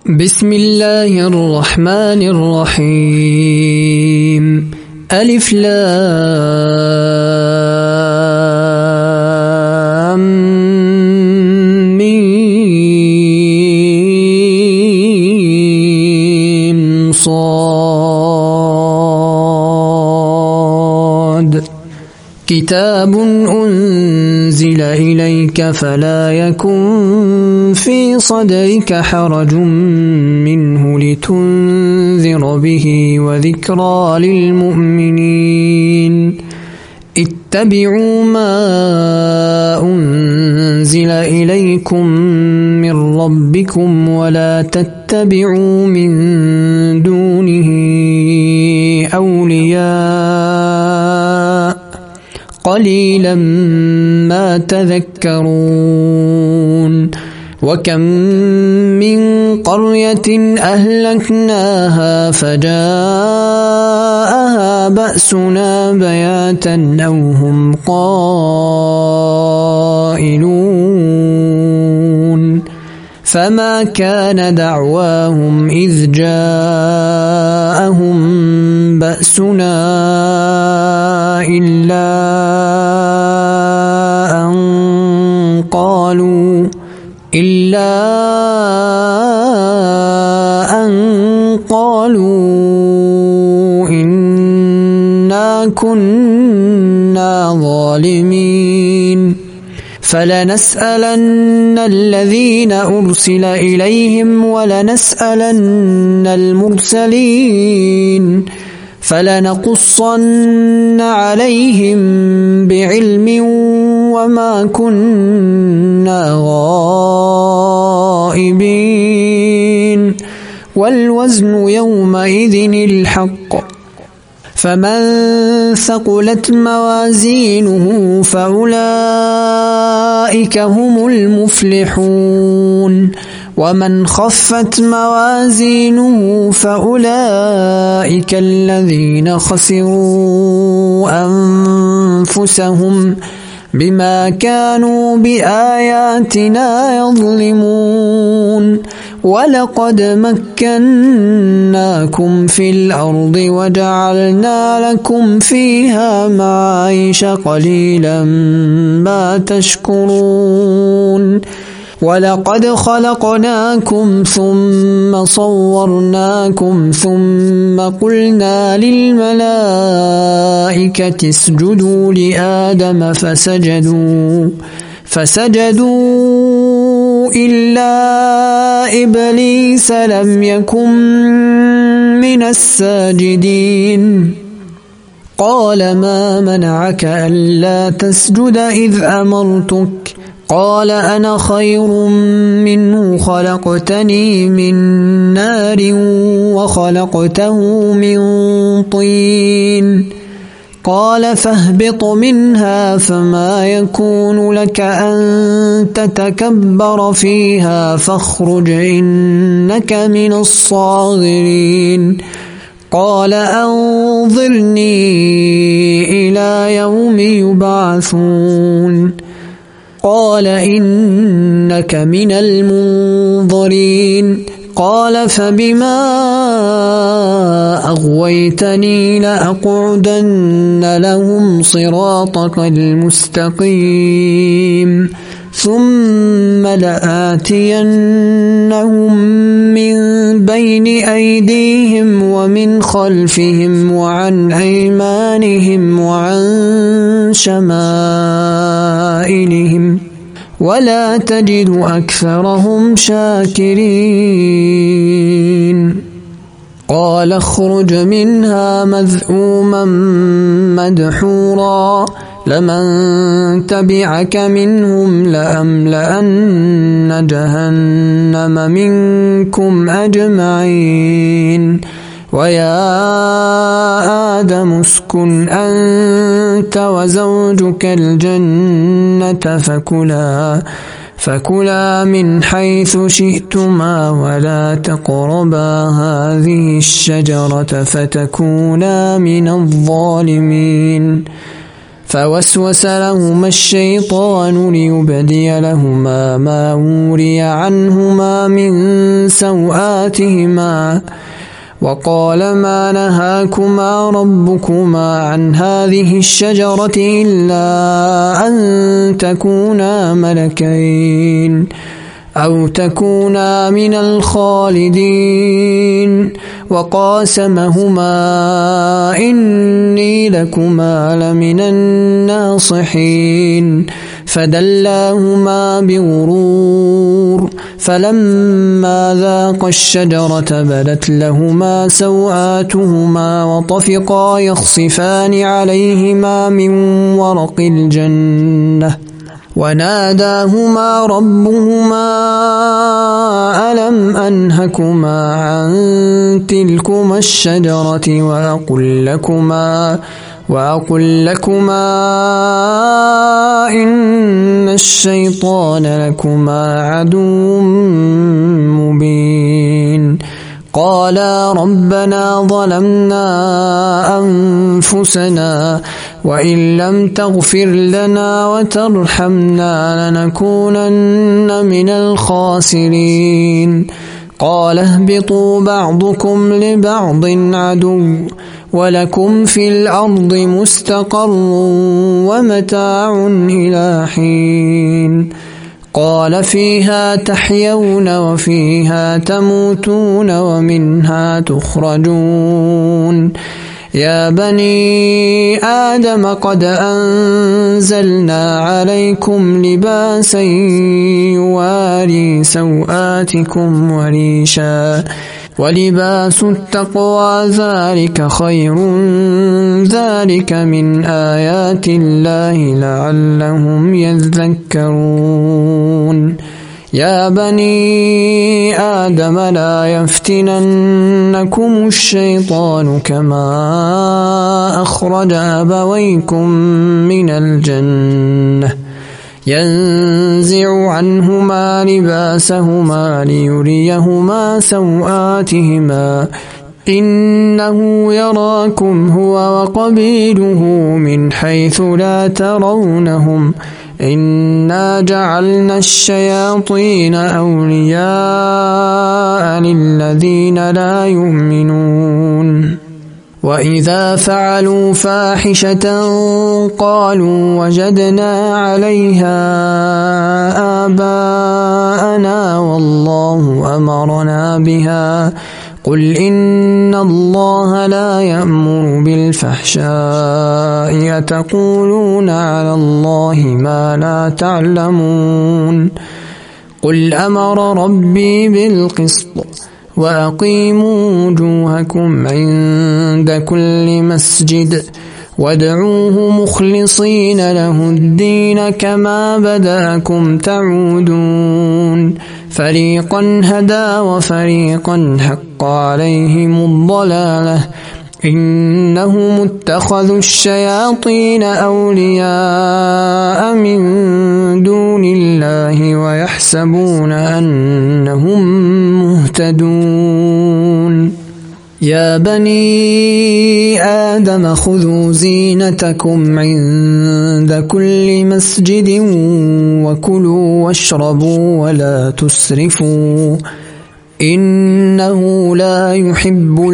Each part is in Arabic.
بسم الله الرحمن الرحيم. ألف لام ميم صاد. كتاب أنزل إليك فلا يكن في صدرك حرج منه لتنذر به وذكرى للمؤمنين. اتبعوا ما أنزل إليكم من ربكم ولا تتبعوا من دونه أولياء قليلا ما تذكرون. وكم من قرية أهلكناها فجاءها بأسنا بياتا أو هم قائلون. فما كان دعواهم إذ جاءهم بأسنا إلا أن قالوا إنا كنا ظالمين. فلنسألن الذين أرسل إليهم ولنسألن المرسلين فلنقصن عليهم بعلم وما كنا غائبين. والوزن يومئذ الحق. فمن ثقلت موازينه فأولئك هم المفلحون. ومن خفت موازينه فأولئك الذين خسروا أنفسهم بما كانوا بآياتنا يظلمون. ولقد مكناكم في الأرض وجعلنا لكم فيها معايش قليلا ما تشكرون. ولقد خلقناكم ثم صورناكم ثم قلنا للملائكة اسجدوا لآدم فسجدوا إلا إبليس لم يكن من الساجدين. قال ما منعك ألا تسجد إذ أمرتك؟ قال أنا خير منه خلقتني من نار وخلقته من طين. قال فاهبط منها فما يكون لك أن تتكبر فيها فاخرج إنك من الصاغرين. قال أنظرني إلى يوم يبعثون. قال إنك من المنظرين. قال فبما أغويتني لأقعدن لهم صراطك المستقيم ثم لآتينهم من بين أيديهم ومن خلفهم وعن أيمانهم وعن شمائلهم ولا تجد أكثرهم شاكرين. قال اخرج منها مذءوما مدحورا لمن تبعك منهم لأملأن جهنم منكم أجمعين. ويا آدم اسكن أنت وزوجك الجنة فكلا من حيث شئتما ولا تقربا هذه الشجرة فتكونا من الظالمين. فوسوس لهما الشيطان ليبدي لهما ما وري عنهما من سوآتهما وقال ما نهاكما ربكما عن هذه الشجرة إلا أن تكونا ملكين أو تكونا من الخالدين وقاسمهما إني لكما لمن الناصحين فدلاهما بغرور فلما ذاقا الشجرة بدت لهما سوآتهما وطفقا يخصفان عليهما من ورق الجنة وناداهما ربهما ألم أنهكما عن تلكما الشجرة وأقل لكما إن الشيطان لكما عدو مبين قالا ربنا ظلمنا أنفسنا وإن لم تغفر لنا وترحمنا لنكونن من الخاسرين قال اهبطوا بعضكم لبعض عدو ولكم في الأرض مستقر ومتاع إلى حين قال فيها تحيون وفيها تموتون ومنها تخرجون يا بني آدم قد أنزلنا عليكم لباسا يواري سوآتكم وريشا ولباس التقوى ذلك خير ذلك من آيات الله لعلهم يذكرون يا بني آدم لا يفتننكم الشيطان كما أخرج أبويكم من الجنة ينزع عنهما لباسهما ليريهما سوآتهما إنه يراكم هو وقبيله من حيث لا ترونهم إنا جعلنا الشياطين أولياء للذين لا يؤمنون وإذا فعلوا فاحشة قالوا وجدنا عليها آباءنا والله أمرنا بها قل إن الله لا يأمر بالفحشاء أتقولون على الله ما لا تعلمون قل أمر ربي بالقسط وأقيموا وجوهكم عند كل مسجد وادعوه مخلصين له الدين كما بدأكم تعودون فريقا هدى وفريقا حق عليهم الضلالة إنهم اتخذوا الشياطين أولياء من دون الله ويحسبون أنهم مهتدون يا بني آدم خذوا زينتكم عند كل مسجد وكلوا واشربوا ولا تسرفوا إنه لا يحب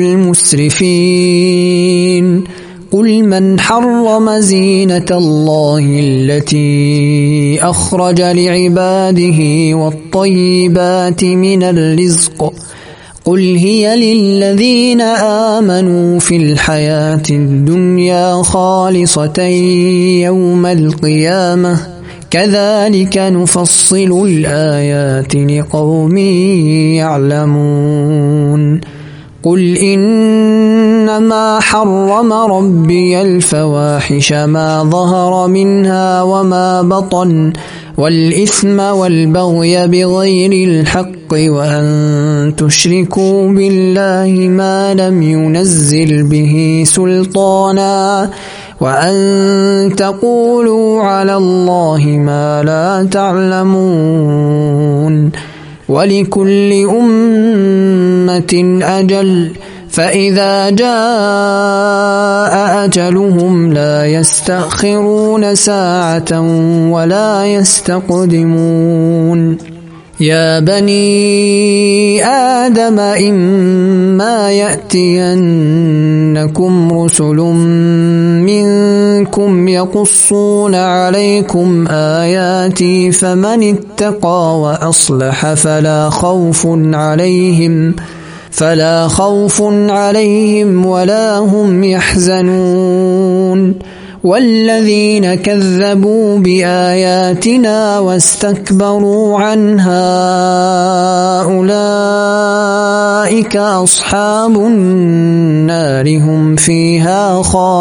المسرفين قل من حرم زينة الله التي أخرج لعباده والطيبات من الرزق قل هي للذين آمنوا في الحياة الدنيا خالصة يوم القيامة كذلك نفصل الآيات لقوم يعلمون قل إنما حرم ربي الفواحش ما ظهر منها وما بطن والإثم والبغي بغير الحق وأن تشركوا بالله ما لم ينزل به سلطانا وأن تقولوا على الله ما لا تعلمون ولكل أمة أجل فإذا جاء أجلهم لا يستأخرون ساعة ولا يستقدمون يا بني آدم إما يأتينكم رسل منكم يقصون عليكم آياتي فمن اتقى وأصلح فلا خوف عليهم ولا هم يحزنون والذين كذبوا بآياتنا واستكبروا عنها أولئك أصحاب النار هم فيها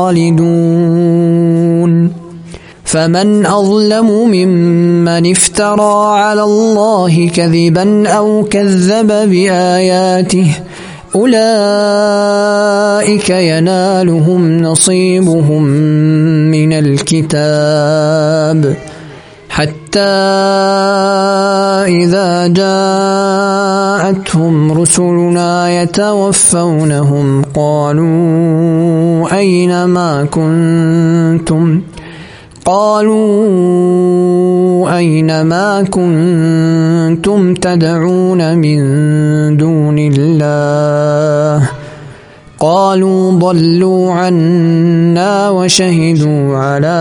خالدون فمن أظلم ممن افترى على الله كذبا أو كذب بآياته أولئك ينالهم نصيبهم من الكتاب حتى إذا جاءتهم رسلنا يتوفونهم قالوا أين ما كنتم تدعون من دون الله قالوا ضلوا عنا وشهدوا على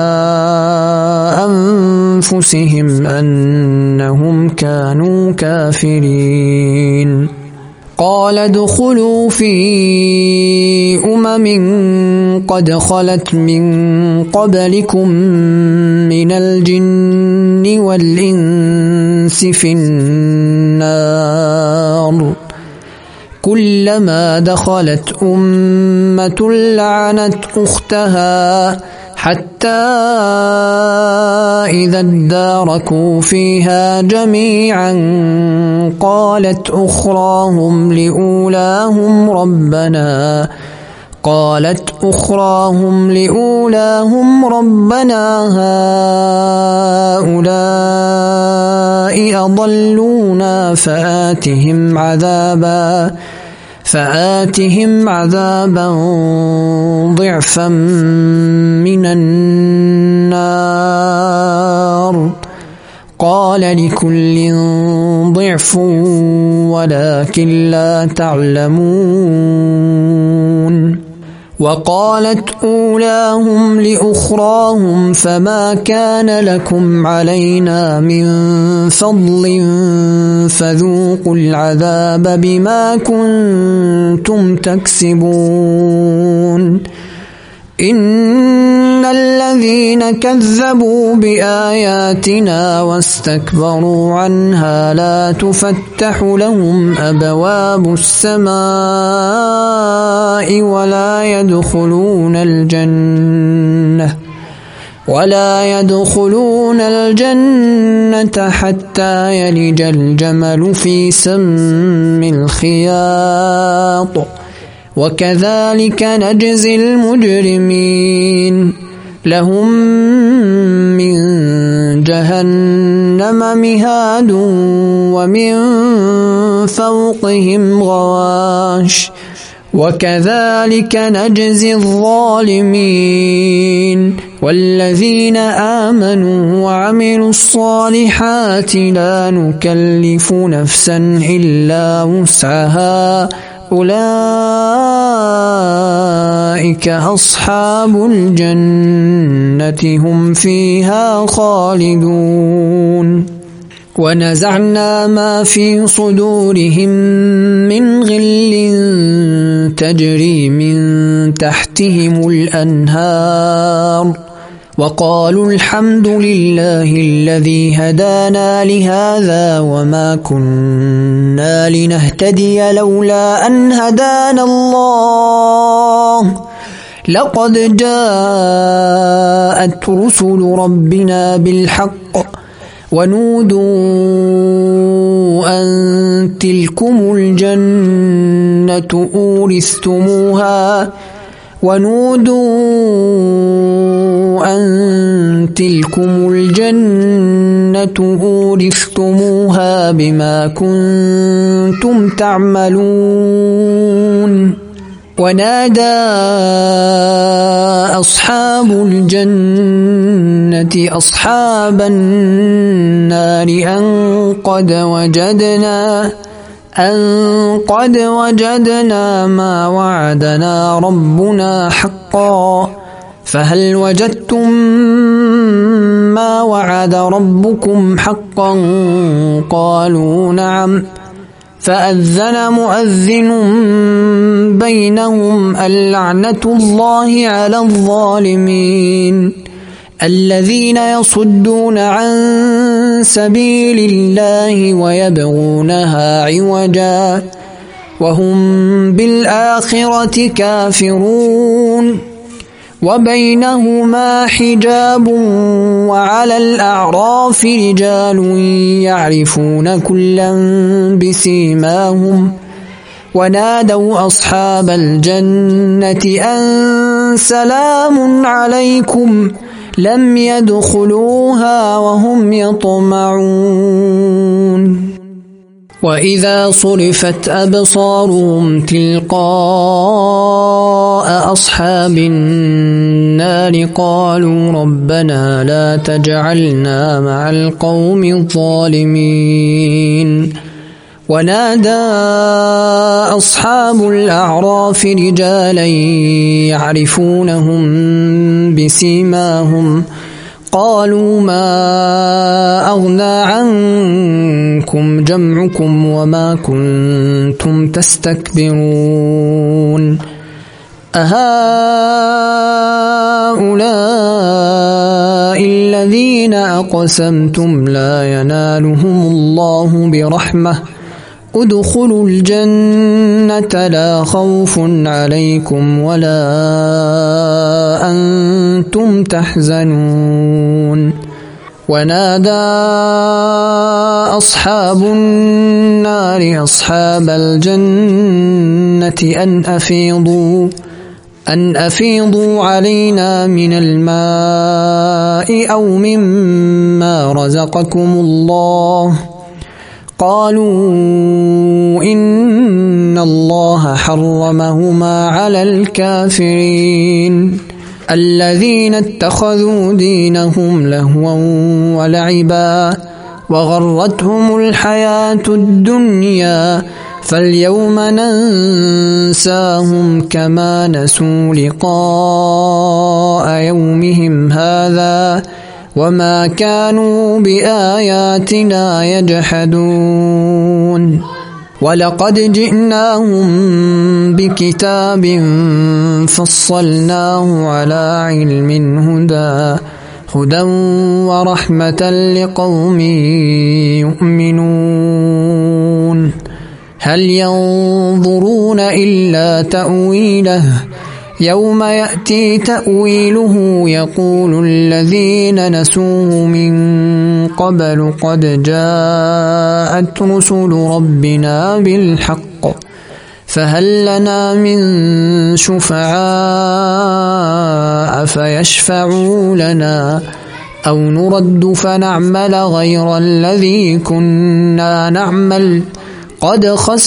أنفسهم أنهم كانوا كافرين قال ادخلوا في قد خلت من قبلكم من الجن والإنس في النار كلما دخلت أمة لعنت أختها حتى إذا اداركوا فيها جميعا قالت أخراهم لأولاهم ربنا هؤلاء أضلونا فآتهم عذابا ضعفا من النار قال لكل ضعف ولكن لا تعلمون وقالت أولاهم لأخراهم فما كان لكم علينا من فضل فذوقوا العذاب بما كنتم تكسبون إن الذين كذبوا بآياتنا واستكبروا عنها لا تفتح لهم أبواب السماء ولا يدخلون الجنة حتى يلج الجمل في سم الخياط وكذلك نجزي المجرمين لهم من جهنم مهاد ومن فوقهم غواش وكذلك نجزي الظالمين والذين آمنوا وعملوا الصالحات لا نكلف نفسا إلا وسعها أولئك أصحاب الجنة هم فيها خالدون ونزعنا ما في صدورهم من غل تجري من تحتهم الأنهار وقالوا الحمد لله الذي هدانا لهذا وما كنا لنهتدي لولا أن هدانا الله لقد جاءت رسل ربنا بالحق ونودوا أن تلكم الجنة أورثتموها بما كنتم تعملون ونادى أصحاب الجنة أصحاب النار أن قد وجدنا ما وعدنا ربنا حقا فهل وجدتم ما وعد ربكم حقا قالوا نعم فأذن مؤذن بينهم اللعنة الله على الظالمين الذين يصدون عن سبيل الله ويبغونها عوجا وهم بالآخرة كافرون وبينهما حجاب وعلى الأعراف رجال يعرفون كلا بسيماهم ونادوا أصحاب الجنة أن سلام عليكم لم يدخلوها وهم يطمعون وإذا صرفت أبصارهم تلقاء أصحاب النار قالوا ربنا لا تجعلنا مع القوم الظالمين ونادى أصحاب الأعراف رجالا يعرفونهم بسيماهم قالوا ما أغنى عنكم جمعكم وما كنتم تستكبرون أهؤلاء الذين أقسمتم لا ينالهم الله برحمة ادخلوا الجنة لا خوف عليكم ولا أنتم تحزنون ونادى أصحاب النار أصحاب الجنة أن أفيضوا علينا من الماء أو مما رزقكم الله قالوا إن الله حرمهما على الكافرين الذين اتخذوا دينهم لهوا ولعبا وغرتهم الحياة الدنيا فاليوم ننساهم كما نسوا لقاء يومهم هذا وما كانوا بآياتنا يجحدون ولقد جئناهم بكتاب فصلناه على علم هدى ورحمة لقوم يؤمنون هل ينظرون إلا تأويله يوم يأتي تأويله يقول الذين نسوه من قبل قد جاءت رسل ربنا بالحق فهل لنا من شفعاء فيشفعوا لنا أو نرد فنعمل غير الذي كنا نعمل قد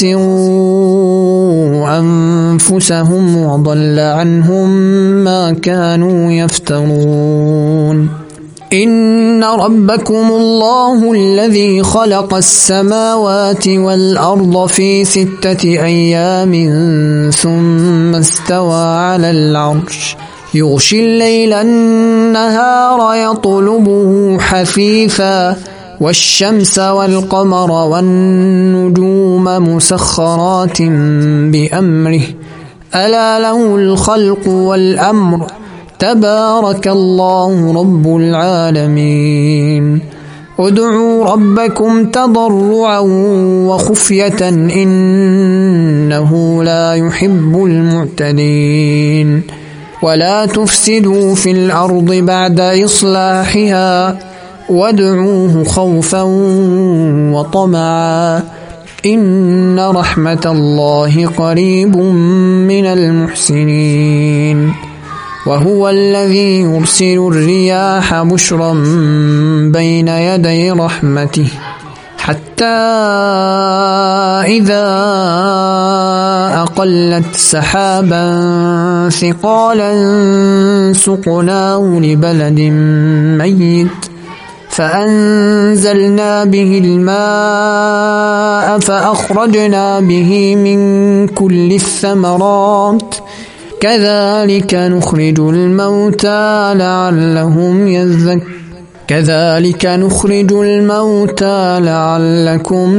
خسروا أنفسهم وضل عنهم ما كانوا يفترون إن ربكم الله الذي خلق السماوات والأرض في 6 أيام ثم استوى على العرش يغشي الليل النهار يطلبه حثيثا والشمس والقمر والنجوم مسخرات بأمره ألا له الخلق والأمر تبارك الله رب العالمين ادعوا ربكم تضرعا وخفية إنه لا يحب المعتدين ولا تفسدوا في الأرض بعد إصلاحها وادعوه خوفا وطمعا إن رحمة الله قريب من المحسنين وهو الذي يرسل الرياح بشرا بين يدي رحمته حتى إذا أقلت سحابا ثقالا سقناه لبلد ميت فأنزلنا به الماء فأخرجنا به من كل الثمرات كذلك نخرج الموتى لعلكم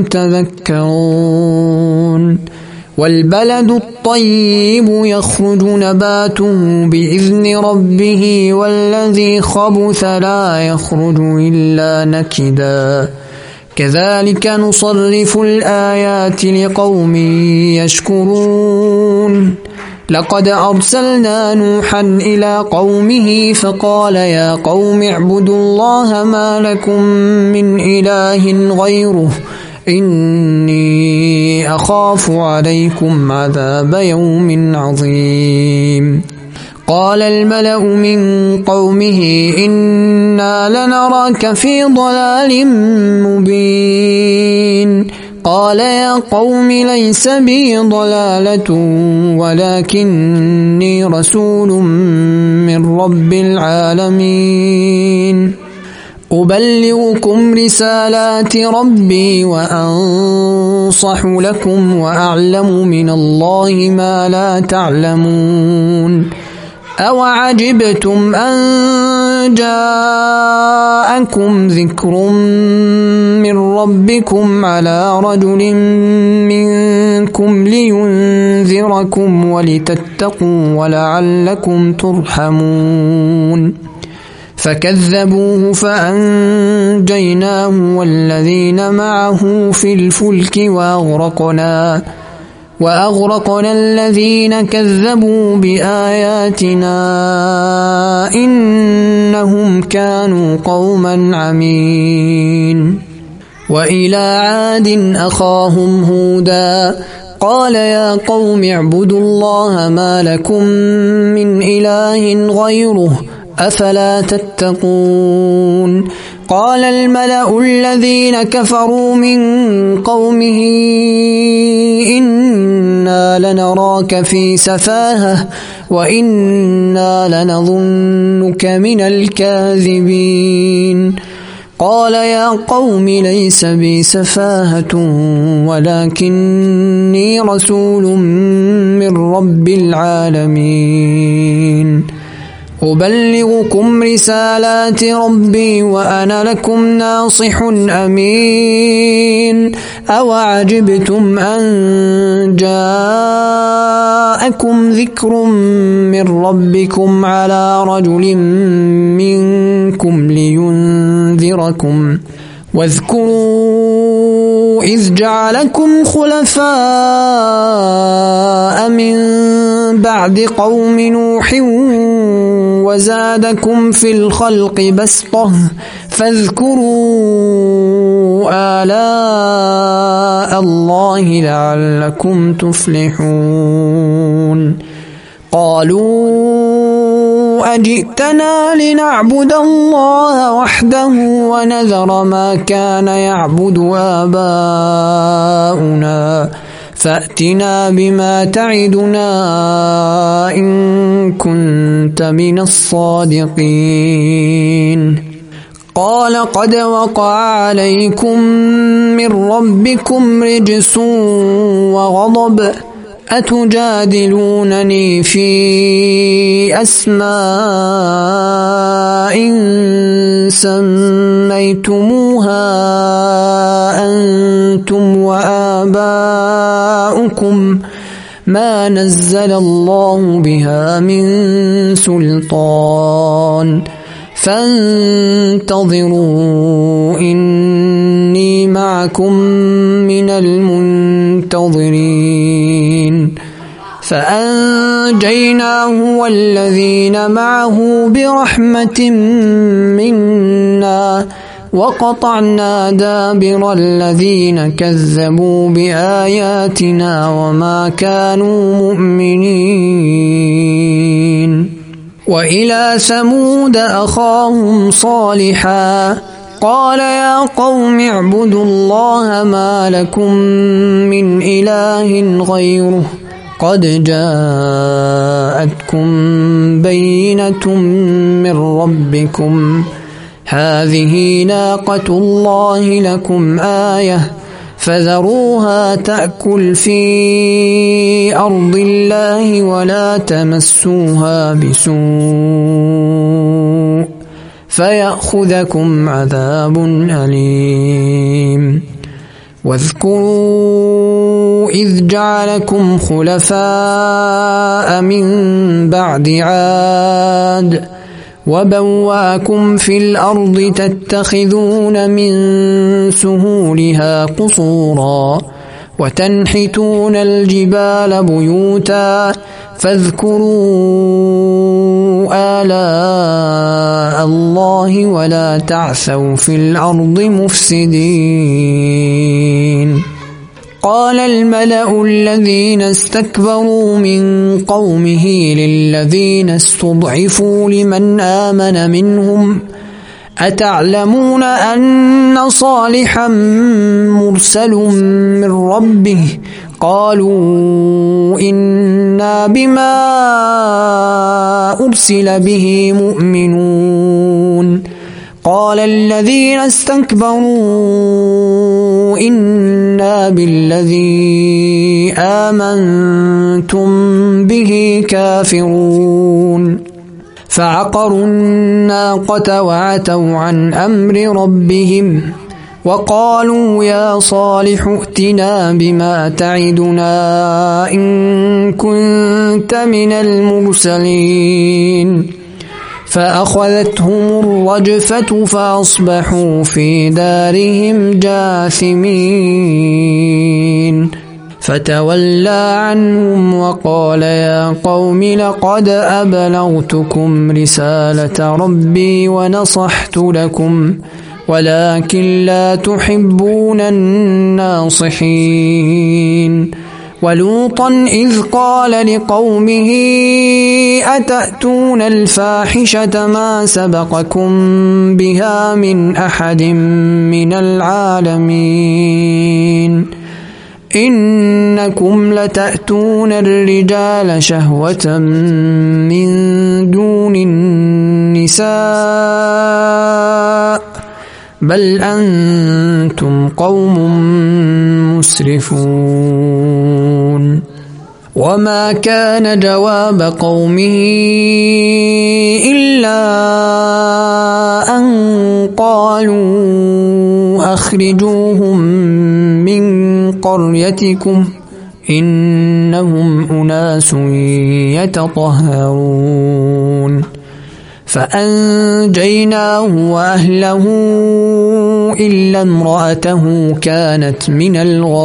تذكرون والبلد الطيب يخرج نباته بإذن ربه والذي خبث لا يخرج إلا نكدا كذلك نصرف الآيات لقوم يشكرون لقد أرسلنا نوحا إلى قومه فقال يا قوم اعبدوا الله ما لكم من إله غيره إني أخاف عليكم عذاب يوم عظيم قال الملأ من قومه إنا لنراك في ضلال مبين قال يا قوم ليس بي ضلالة ولكني رسول من رب العالمين أبلغكم رسالات ربي وأنصح لكم وأعلم من الله ما لا تعلمون أوعجبتم أن جاءكم ذكر من ربكم على رجل منكم لينذركم ولتتقوا ولعلكم ترحمون فكذبوه فأنجيناه والذين معه في الفلك وأغرقنا الذين كذبوا بآياتنا إنهم كانوا قوما عمين وإلى عاد أخاهم هودا قال يا قوم اعبدوا الله ما لكم من إله غيره أفلا تتقون قال الملأ الذين كفروا من قومه إنا لنراك في سفاهة وإنا لنظنك من الكاذبين قال يا قوم ليس بي سفاهة ولكني رسول من رب العالمين أبلغكم رسالات ربي وأنا لكم ناصح أمين أوعجبتم أن جاءكم ذكر من ربكم على رجل منكم لينذركم واذكروا إذ جعلكم خلفاء من بعد قوم نوح وزادكم في الخلق بسطة فاذكروا آلاء الله لعلكم تفلحون قالوا أجئتنا لنعبد الله وحده ونذر ما كان يعبد آباؤنا فأتنا بما تعدنا إن كنت من الصادقين قال قد وقع عليكم من ربكم رجس وغضب أتجادلونني في أسماء سميتموها أنتم وآباؤكم ما نزل الله بها من سلطان فانتظروا إني معكم من المنتظرين فأنجيناه والذين معه برحمة منا وقطعنا دابر الذين كذبوا بآياتنا وما كانوا مؤمنين وإلى ثمود أخاهم صالحا قال يا قوم اعبدوا الله ما لكم من إله غيره قد جاءتكم بينة من ربكم هذه ناقة الله لكم آية فذروها تأكل في أرض الله ولا تمسوها بسوء فيأخذكم عذاب أليم واذكروا إذ جعلكم خلفاء من بعد عاد وبواكم في الأرض تتخذون من سهولها قصورا وتنحتون الجبال بيوتا فاذكروا آلاء الله ولا تعثوا في الأرض مفسدين قال الملأ الذين استكبروا من قومه للذين استضعفوا لمن آمن منهم أتعلمون أن صالحا مرسل من ربه قالوا إنا بما أرسل به مؤمنون قال الذين استكبروا إنا بالذي آمنتم به كافرون فعقروا الناقة وعتوا عن أمر ربهم وقالوا يا صالح ائتنا بما تعدنا إن كنت من المرسلين فأخذتهم الرجفة فأصبحوا في دارهم جاثمين فتولى عنهم وقال يا قوم لقد أبلغتكم رسالة ربي ونصحت لكم ولكن لا تحبون الناصحين ولوطا إذ قال لقومه أتأتون الفاحشة ما سبقكم بها من أحد من العالمين إنكم لتأتون الرجال شهوة من دون النساء بل أنتم قوم مسرفون وما كان جواب قومه إلا أن قالوا أخرجوهم من قريتكم إنهم أناس يتطهرون فأنجيناه وأهله إلا امرأته كانت من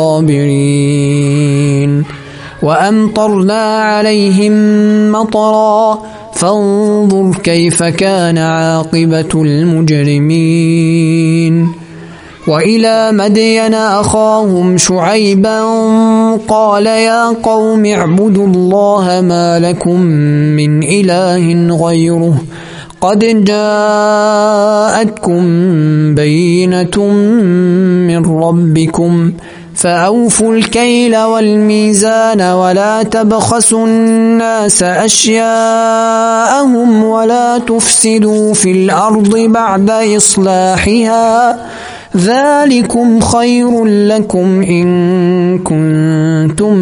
الغابرين وأمطرنا عليهم مطرا فانظر كيف كان عاقبة المجرمين وإلى مدين أخاهم شعيبا قال يا قوم اعبدوا الله ما لكم من إله غيره قد جاءتكم بينة من ربكم فأوفوا الكيل والميزان ولا تبخسوا الناس أشياءهم ولا تفسدوا في الأرض بعد إصلاحها ذلكم خير لكم إن كنتم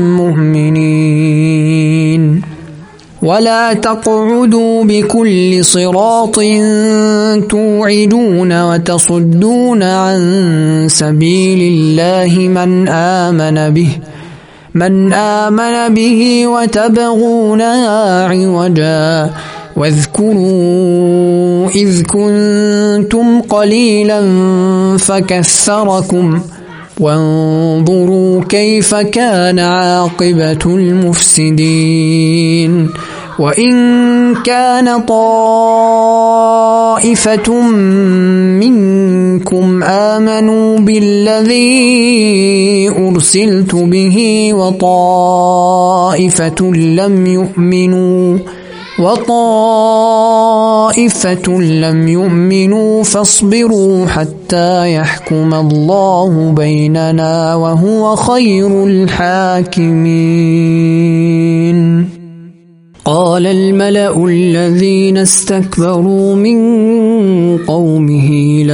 مؤمنين ولا تقعدوا بكل صراط توعدون وتصدون عن سبيل الله من آمن به وتبغونها عوجا واذكروا إذ كنتم قليلا فكثركم وانظروا كيف كان عاقبة المفسدين وإن كان طائفة منكم آمنوا بالذي أرسلت به وطائفة لم يؤمنوا فاصبروا حتى يحكم الله بيننا وهو خير الحاكمين. وقال الملأ الذين استكبروا من قومه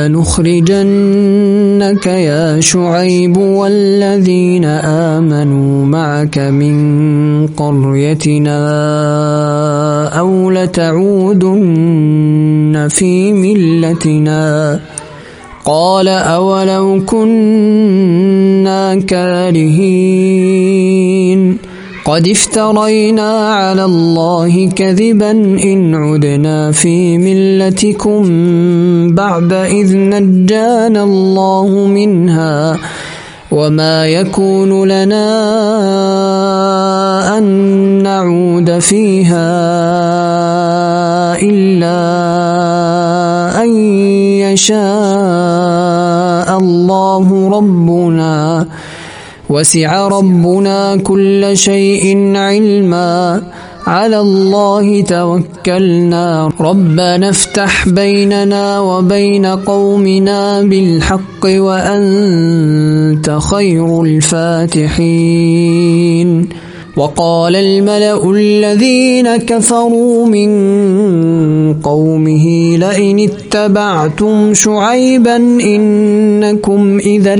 لنخرجنك يا شعيب والذين آمنوا معك من قريتنا أو لتعودن في ملتنا قال أولو كنا كارهين قد افترينا على الله كذبا إن عدنا في ملتكم بعد إذ نجانا الله منها وما يكون لنا أن نعود فيها إلا أن يشاء الله ربنا وسع ربنا كل شيء علما على الله توكلنا ربنا افتح بيننا وبين قومنا بالحق وأنت خير الفاتحين وقال الملأ الذين كفروا من قومه لئن اتبعتم شعيبا إنكم إذا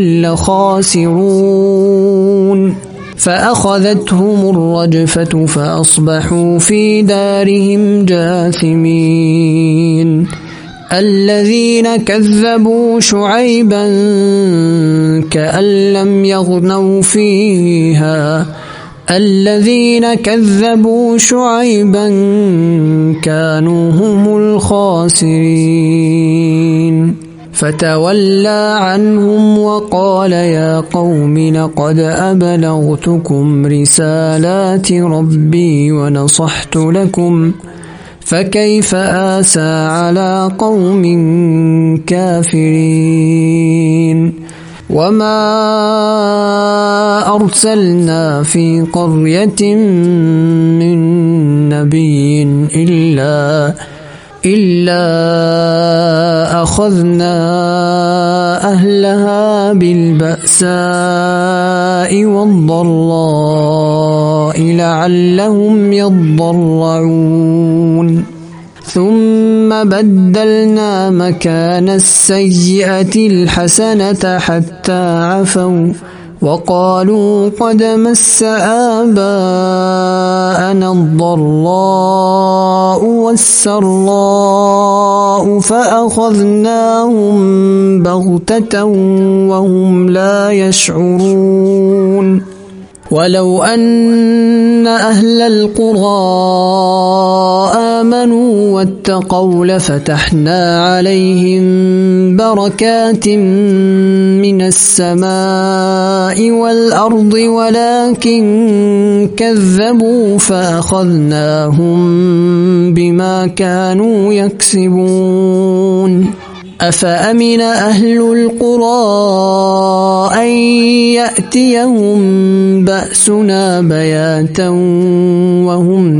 لخاسرون فأخذتهم الرجفة فأصبحوا في دارهم جاثمين الذين كذبوا شعيبا كأن لم يغنوا فيها الذين كذبوا شعيبا كانوا هم الخاسرين فتولى عنهم وقال يا قوم لقد أبلغتكم رسالات ربي ونصحت لكم فكيف آسى على قوم كافرين وما أرسلنا في قرية من نبي إلا أخذنا أهلها بالبأساء والضراء لعلهم يضرعون ثم بدلنا مكان السيئة الحسنة حتى عفوا وقالوا قد مس آباءنا الضراء والسراء فأخذناهم بغتة وهم لا يشعرون ولو أن أهل القرى آمنوا واتقوا لفتحنا عليهم بركات من السماء والأرض ولكن كذبوا فأخذناهم بما كانوا يكسبون أفأمن أهل القرى أن يأتيهم بأسنا بياتا وهم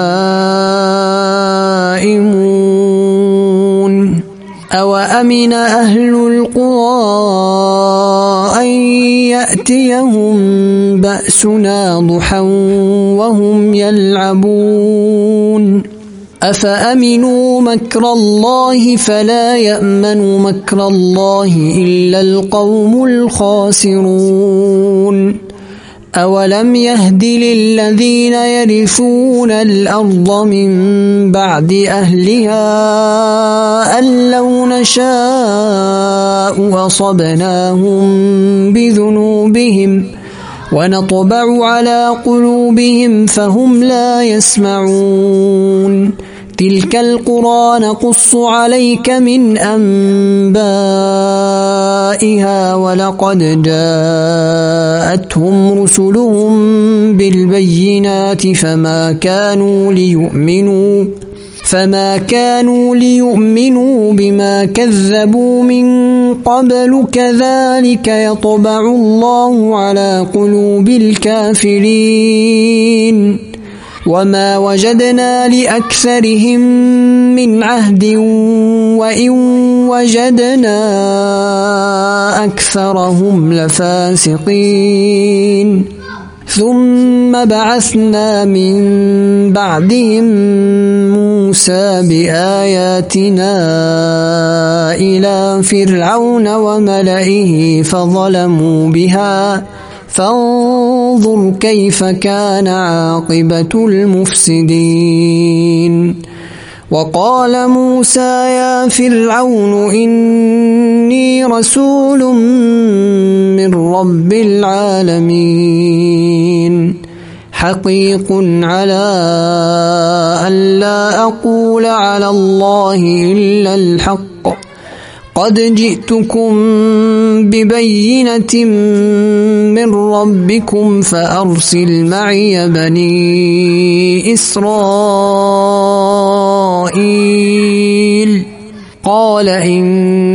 نائمون أوأمن أهل القرى أن يأتيهم بأسنا ضحى وهم يلعبون أفأمنوا مكر الله فلا يأمن مكر الله إلا القوم الخاسرون أولم يهد للذين يرثون الأرض من بعد أهلها أن لو نشاء أصبناهم بذنوبهم ونطبع على قلوبهم فهم لا يسمعون تلك القرى نقص عليك من أنبائها ولقد جاءتهم رسلهم بالبينات فما كانوا ليؤمنوا بما كذبوا من قبل كذلك يطبع الله على قلوب الكافرين وما وجدنا لأكثرهم من عهد وإن وجدنا أكثرهم لفاسقين ثم بعثنا من بعدهم موسى بآياتنا إلى فرعون وملئه فظلموا بها فانظر كيف كان عاقبة المفسدين. وقال موسى يا فرعون إني رسول من رب العالمين حقيق على ألا أقول على الله إلا الحق قد جئتكم ببينة من ربكم فأرسل معي بني إسرائيل. قال إن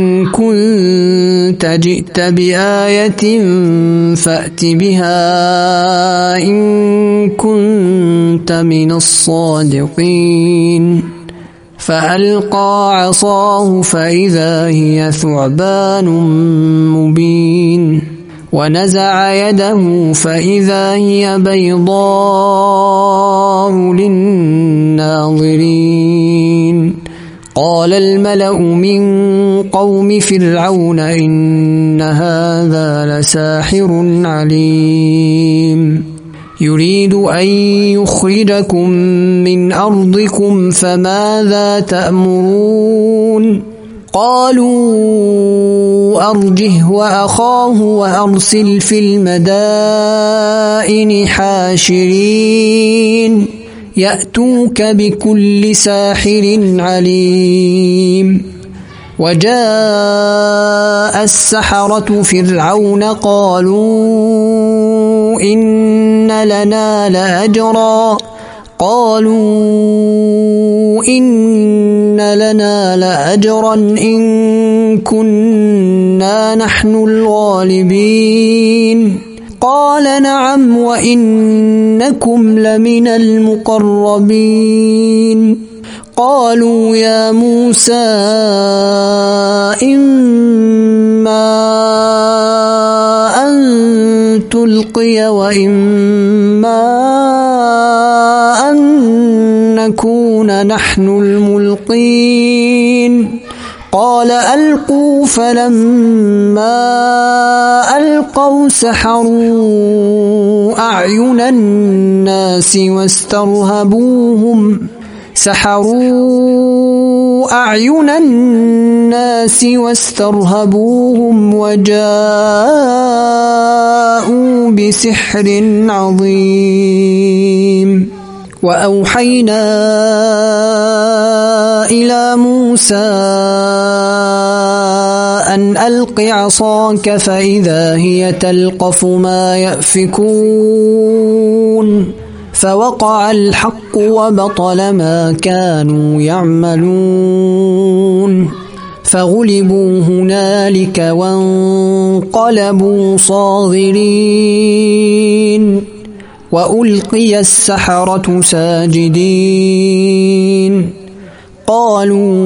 كنت جئت بآية فأت بها إن كنت من الصادقين. فألقى عصاه فإذا هي ثعبان مبين ونزع يده فإذا هي بيضاء للناظرين. قال الملأ من قوم فرعون إن هذا لساحر عليم يريد أن يخرجكم من أرضكم فماذا تأمرون. قالوا أرجه وأخاه وأرسل في المدائن حاشرين يأتوك بكل ساحر عليم. وجاء السحرة فرعون قالوا إن لنا لأجرا إن كنا نحن الغالبين. قال نعم وإنكم لمن المقربين. قالوا يا موسى إما أن تلقي وإما أن نكون نحن الملقين. قال ألقوا فلما ألقوا سحروا أعين الناس واسترهبوهم وجاءوا بسحر عظيم. وأوحينا إلى موسى أن ألق عصاك فإذا هي تلقف ما يأفكون. فوقع الحق وبطل ما كانوا يعملون. فغلبوا هنالك وانقلبوا صاغرين. وألقي السحرة ساجدين. قالوا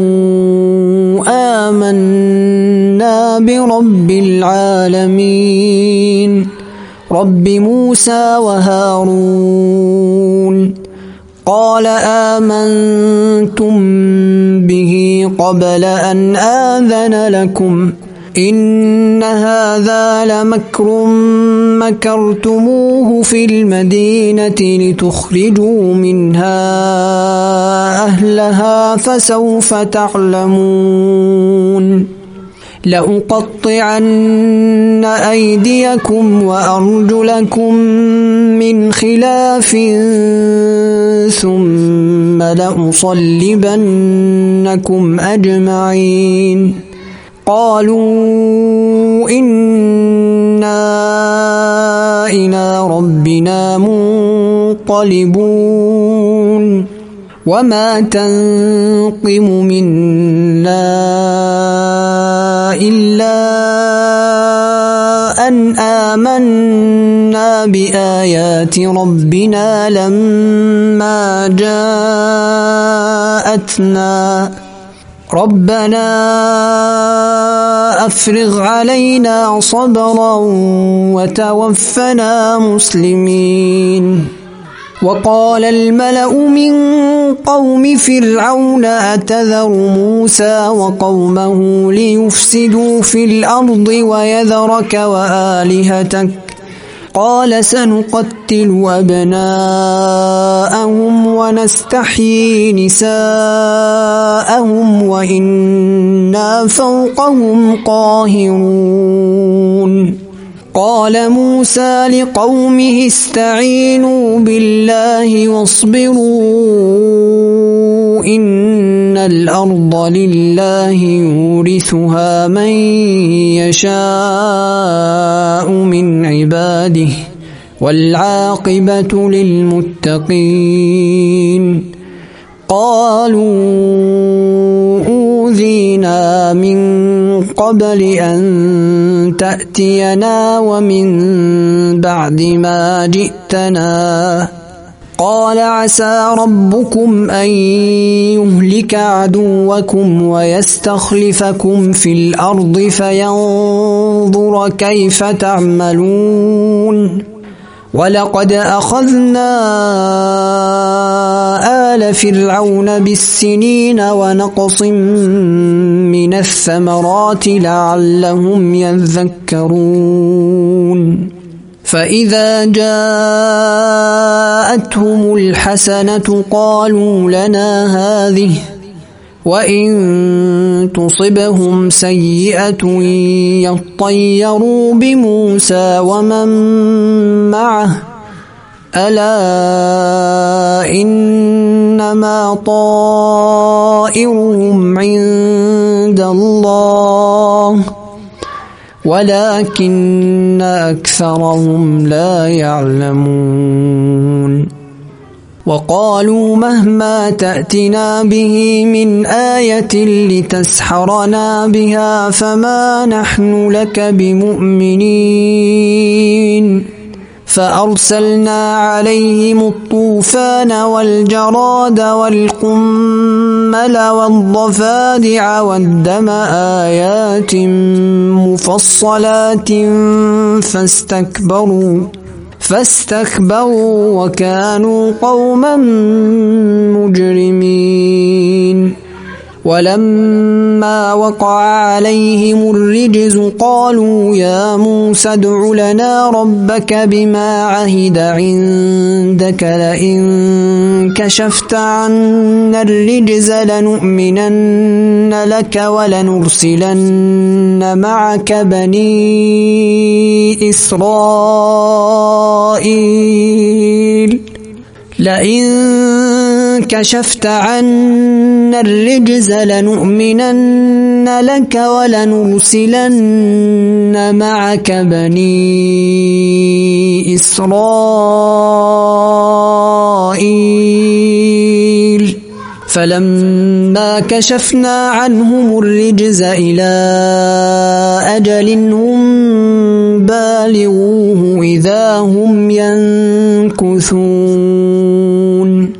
آمنا برب العالمين رب موسى وهارون. قال آمنتم به قبل أن آذن لكم إن هذا لمكر مكرتموه في المدينة لتخرجوا منها أهلها فسوف تعلمون. لأقطعن أيديكم وأرجلكم من خلاف ثم لأصلبنكم أجمعين. قالوا إنا إلى ربنا منقلبون. وما تنقم منا إلا أن آمنا بآيات ربنا لما جاءتنا. ربنا أفرغ علينا صبرا وتوفنا مسلمين. وقال الملأ من قوم فرعون أتذر موسى وقومه ليفسدوا في الأرض ويذرك وآلهتك قال سنقتل أبناءهم ونستحيي نساءهم وإنا فوقهم قاهرون. قال موسى لقومه استعينوا بالله واصبروا إن الأرض لله يورثها من يشاء من عباده والعاقبة للمتقين. قالوا أوذينا من قبل أن تأتينا ومن بعد ما جئتنا قال عسى ربكم أن يهلك عدوكم ويستخلفكم في الأرض فينظر كيف تعملون. ولقد أخذنا آل فرعون بالسنين ونقص من الثمرات لعلهم يذكرون. فإذا جاءتهم الحسنة قالوا لنا هذه وإن تصبهم سيئة يطيروا بموسى ومن معه ألا إنما طائرهم عند الله ولكن أكثرهم لا يعلمون. وقالوا مهما تأتنا به من آية لتسحرنا بها فما نحن لك بمؤمنين. فأرسلنا عليهم الطوفان والجراد والقمل والضفادع والدم آيات مفصلات فاستكبروا وكانوا قوما مجرمين. ولما وقع عليهم الرجز قالوا يا موسى ادع لنا ربك بما عهد عندك لئن كشفت عنا الرجز لنؤمنن لك ولنرسلن معك بني إسرائيل. لئن كشفت عنا الرجز لنؤمنن لك ولنرسلن معك بني إسرائيل. فلما كشفنا عنهم الرجز إلى أجل هم بالغوه إذا هم ينكثون.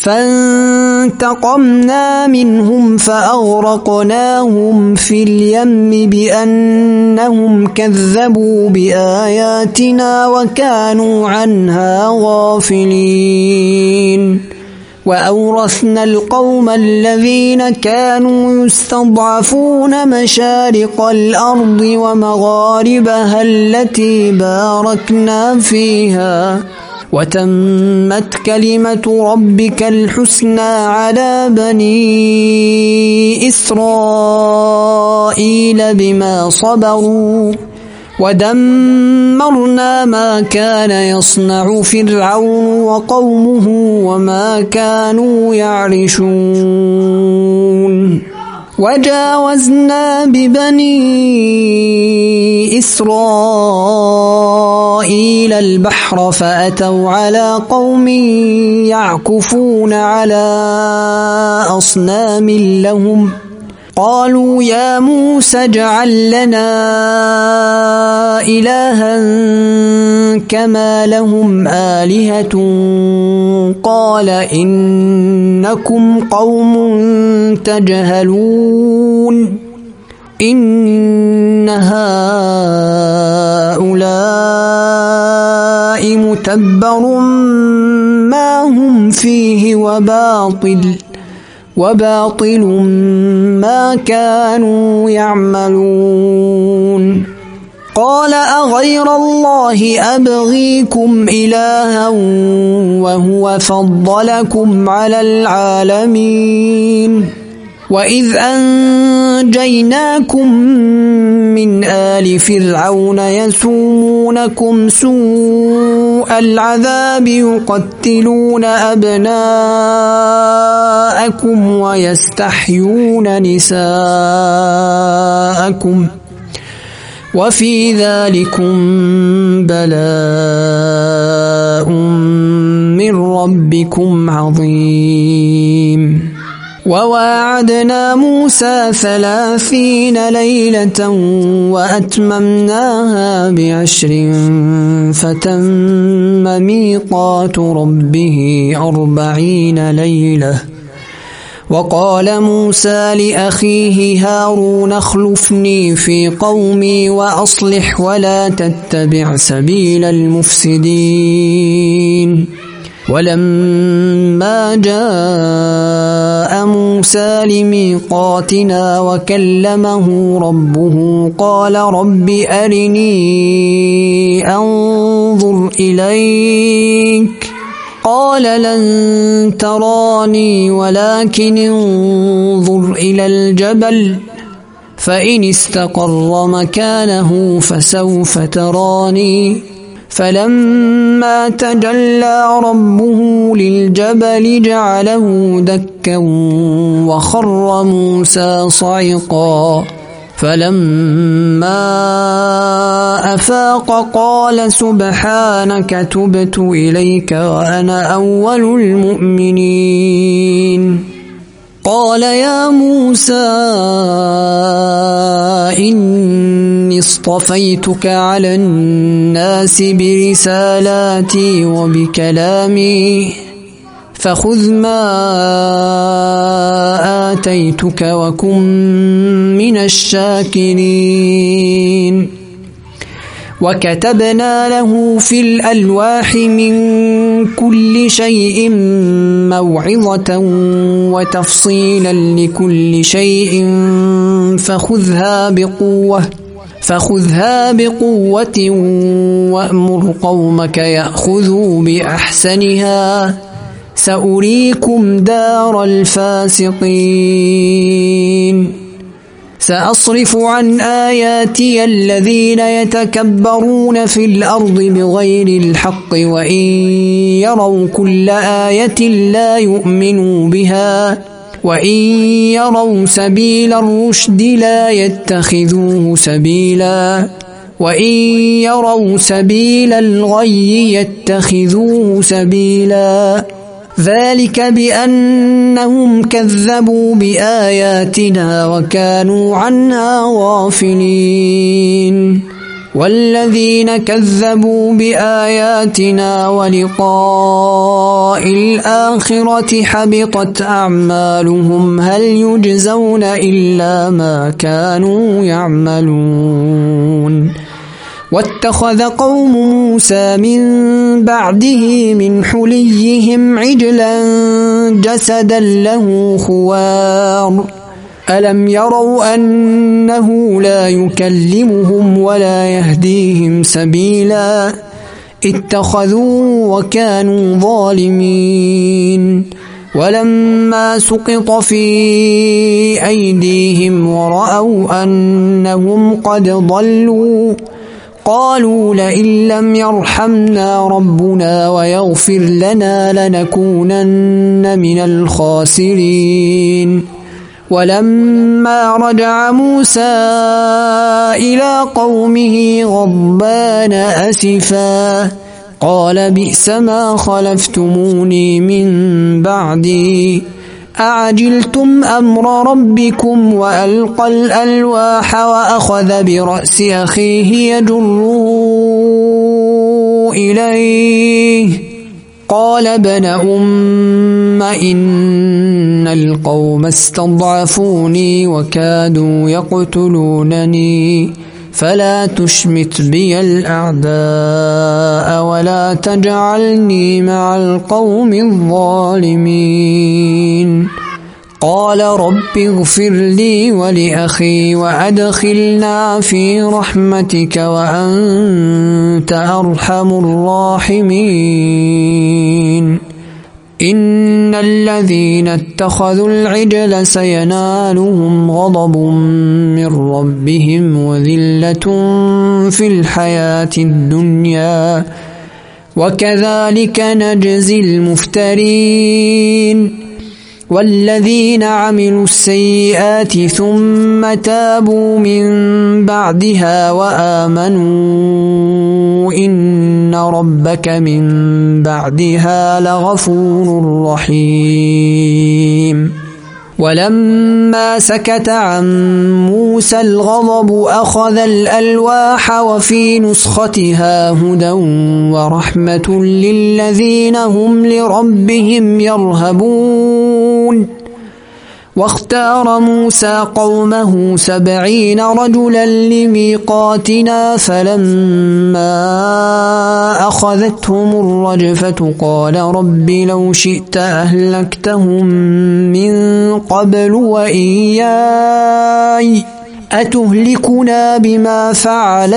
فانتقمنا منهم فأغرقناهم في اليم بأنهم كذبوا بآياتنا وكانوا عنها غافلين. وأورثنا القوم الذين كانوا يستضعفون مشارق الأرض ومغاربها التي باركنا فيها وتمت كلمة ربك الحسنى على بني إسرائيل بما صبروا ودمرنا ما كان يصنع فرعون وقومه وما كانوا يعرشون. وجاوزنا ببني إسرائيل البحر فأتوا على قوم يعكفون على أصنام لهم قالوا يا موسى اجعل لنا إلها كما لهم آلهة قال إن إنكم قوم تجهلون إن هؤلاء متبر ما هم فيه وباطل ما كانوا يعملون قال أغير الله أبغيكم إلها وهو فضلكم على العالمين وإذ أنجيناكم من آل فرعون يسومونكم سوء العذاب يقتلون أبناءكم ويستحيون نساءكم وفي ذلكم بلاء من ربكم عظيم وواعدنا موسى 30 ليلة وأتممناها ب10 فتم ميقات ربه 40 ليلة وقال موسى لأخيه هارون اخلفني في قومي وأصلح ولا تتبع سبيل المفسدين ولما جاء موسى لميقاتنا وكلمه ربه قال رب أرني أنظر إليك قال لن تراني ولكن انظر إلى الجبل فإن استقر مكانه فسوف تراني فلما تجلى ربه للجبل جعله دكا وخر موسى صعقا فلما أفاق قال سبحانك تبت إليك وأنا أول المؤمنين قال يا موسى إني اصطفيتك على الناس برسالاتي وبكلامي فخذ ما آتيتك وكن من الشاكرين وكتبنا له في الألواح من كل شيء موعظة وتفصيلا لكل شيء فخذها بقوة وأمر قومك يأخذوا بأحسنها سأريكم دار الفاسقين سأصرف عن آياتي الذين يتكبرون في الأرض بغير الحق وإن يروا كل آية لا يؤمنوا بها وإن يروا سبيل الرشد لا يتخذوه سبيلا وإن يروا سبيل الغي يتخذوه سبيلا ذلك بأنهم كذبوا بآياتنا وكانوا عنها غافلين والذين كذبوا بآياتنا ولقاء الآخرة حبطت أعمالهم هل يجزون إلا ما كانوا يعملون واتخذ قوم موسى من بعده من حليهم عجلا جسدا له خوار ألم يروا أنه لا يكلمهم ولا يهديهم سبيلا اتخذوا وكانوا ظالمين ولما سقط في أيديهم ورأوا أنهم قد ضلوا قالوا لئن لم يرحمنا ربنا ويغفر لنا لنكونن من الخاسرين ولما رجع موسى إلى قومه غضبان أسفا قال بئس ما خلفتموني من بعدي أعجلتم أمر ربكم وألقى الألواح وأخذ برأس أخيه يجره إليه قال ابن إن القوم استضعفوني وكادوا يقتلونني فلا تشمت بي الأعداء ولا تجعلني مع القوم الظالمين قال رب اغفر لي ولأخي وأدخلنا في رحمتك وأنت أرحم الراحمين إن الذين اتخذوا العجل سينالهم غضب من ربهم وذلة في الحياة الدنيا وكذلك نجزي المفترين والذين عملوا السيئات ثم تابوا من بعدها وآمنوا إن ربك من بعدها لغفور رحيم ولما سكت عن موسى الغضب أخذ الألواح وفي نسختها هدى ورحمة للذين هم لربهم يرهبون واختار موسى قومه 70 رجلا لميقاتنا فلما أخذتهم الرجفة قال رب لو شئت أهلكتهم من قبل وإياي أتهلكنا بما فعل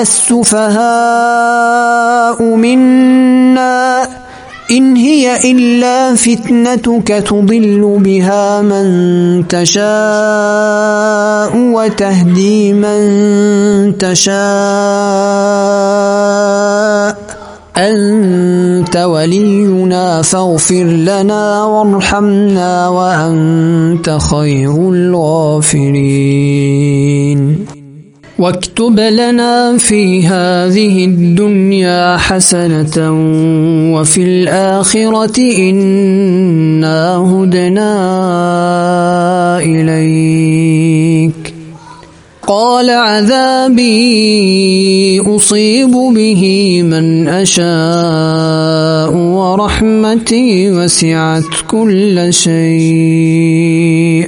السفهاء منا إن هي إلا فتنتك تضل بها من تشاء وتهدي من تشاء أنت ولينا فاغفر لنا وارحمنا وأنت خير الغافرين واكتب لنا في هذه الدنيا حسنة وفي الآخرة إنا هدنا إليك قال عذابي أصيب به من أشاء ورحمتي وسعت كل شيء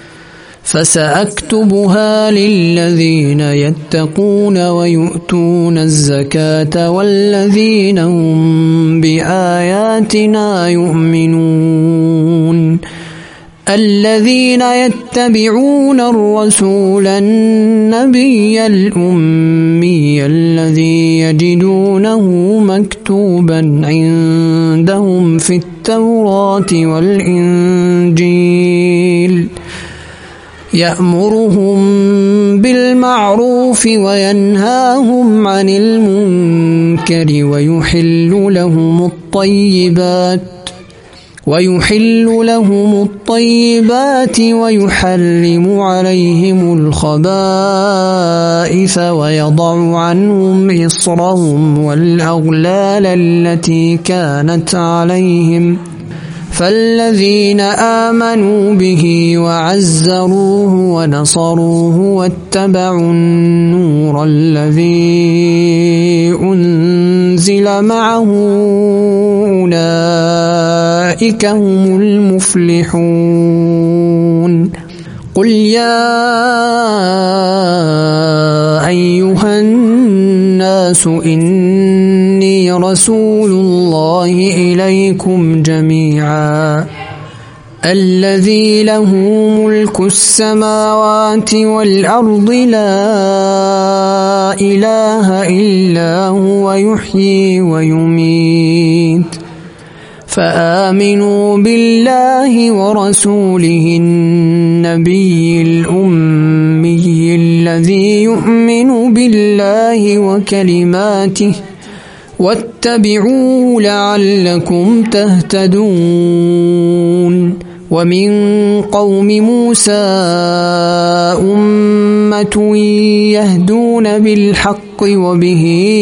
فسأكتبها للذين يتقون ويؤتون الزكاة والذين هم بآياتنا يؤمنون الذين يتبعون الرسول النبي الأمي الذي يجدونه مكتوبا عندهم في التوراة والإنجيل يأمرهم بالمعروف وينهاهم عن المنكر ويحل لهم الطيبات ويحرم عليهم الخبائث ويضع عنهم إصرهم والأغلال التي كانت عليهم فالذين آمنوا به وعزروه ونصروه واتبعوا النور الذي أنزل معه أولئك هم المفلحون قل يا أيها الناس إني رسول الله إليكم جميعا الذي له ملك السماوات والأرض لا إله إلا هو يحيي ويميت فآمنوا بالله ورسوله النبي الأمي الذي يؤمن بالله وكلماته واتبعوه لعلكم تهتدون ومن قوم موسى أمة يهدون بالحق وبه